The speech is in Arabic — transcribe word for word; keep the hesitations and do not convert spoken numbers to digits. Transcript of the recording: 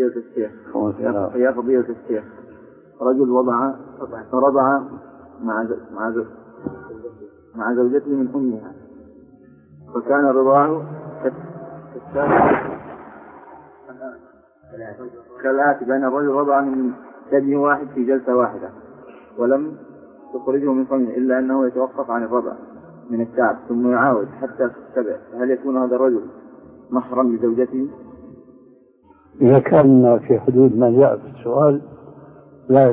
فضيلة الشيخ يا فضيلة الشيخ رجل وضع رضع مع مع مع زوجته من أمها، فكان رضاعه كالآتي بأن الرجل رضع من ثدي واحد في جلسة واحدة ولم تخرجه من فمه إلا أنه يتوقف عن الرضع من التعب ثم يعاود حتى تتبع، هل يكون هذا الرجل محرم لزوجته؟ إذا كان في حدود ما جاء في السؤال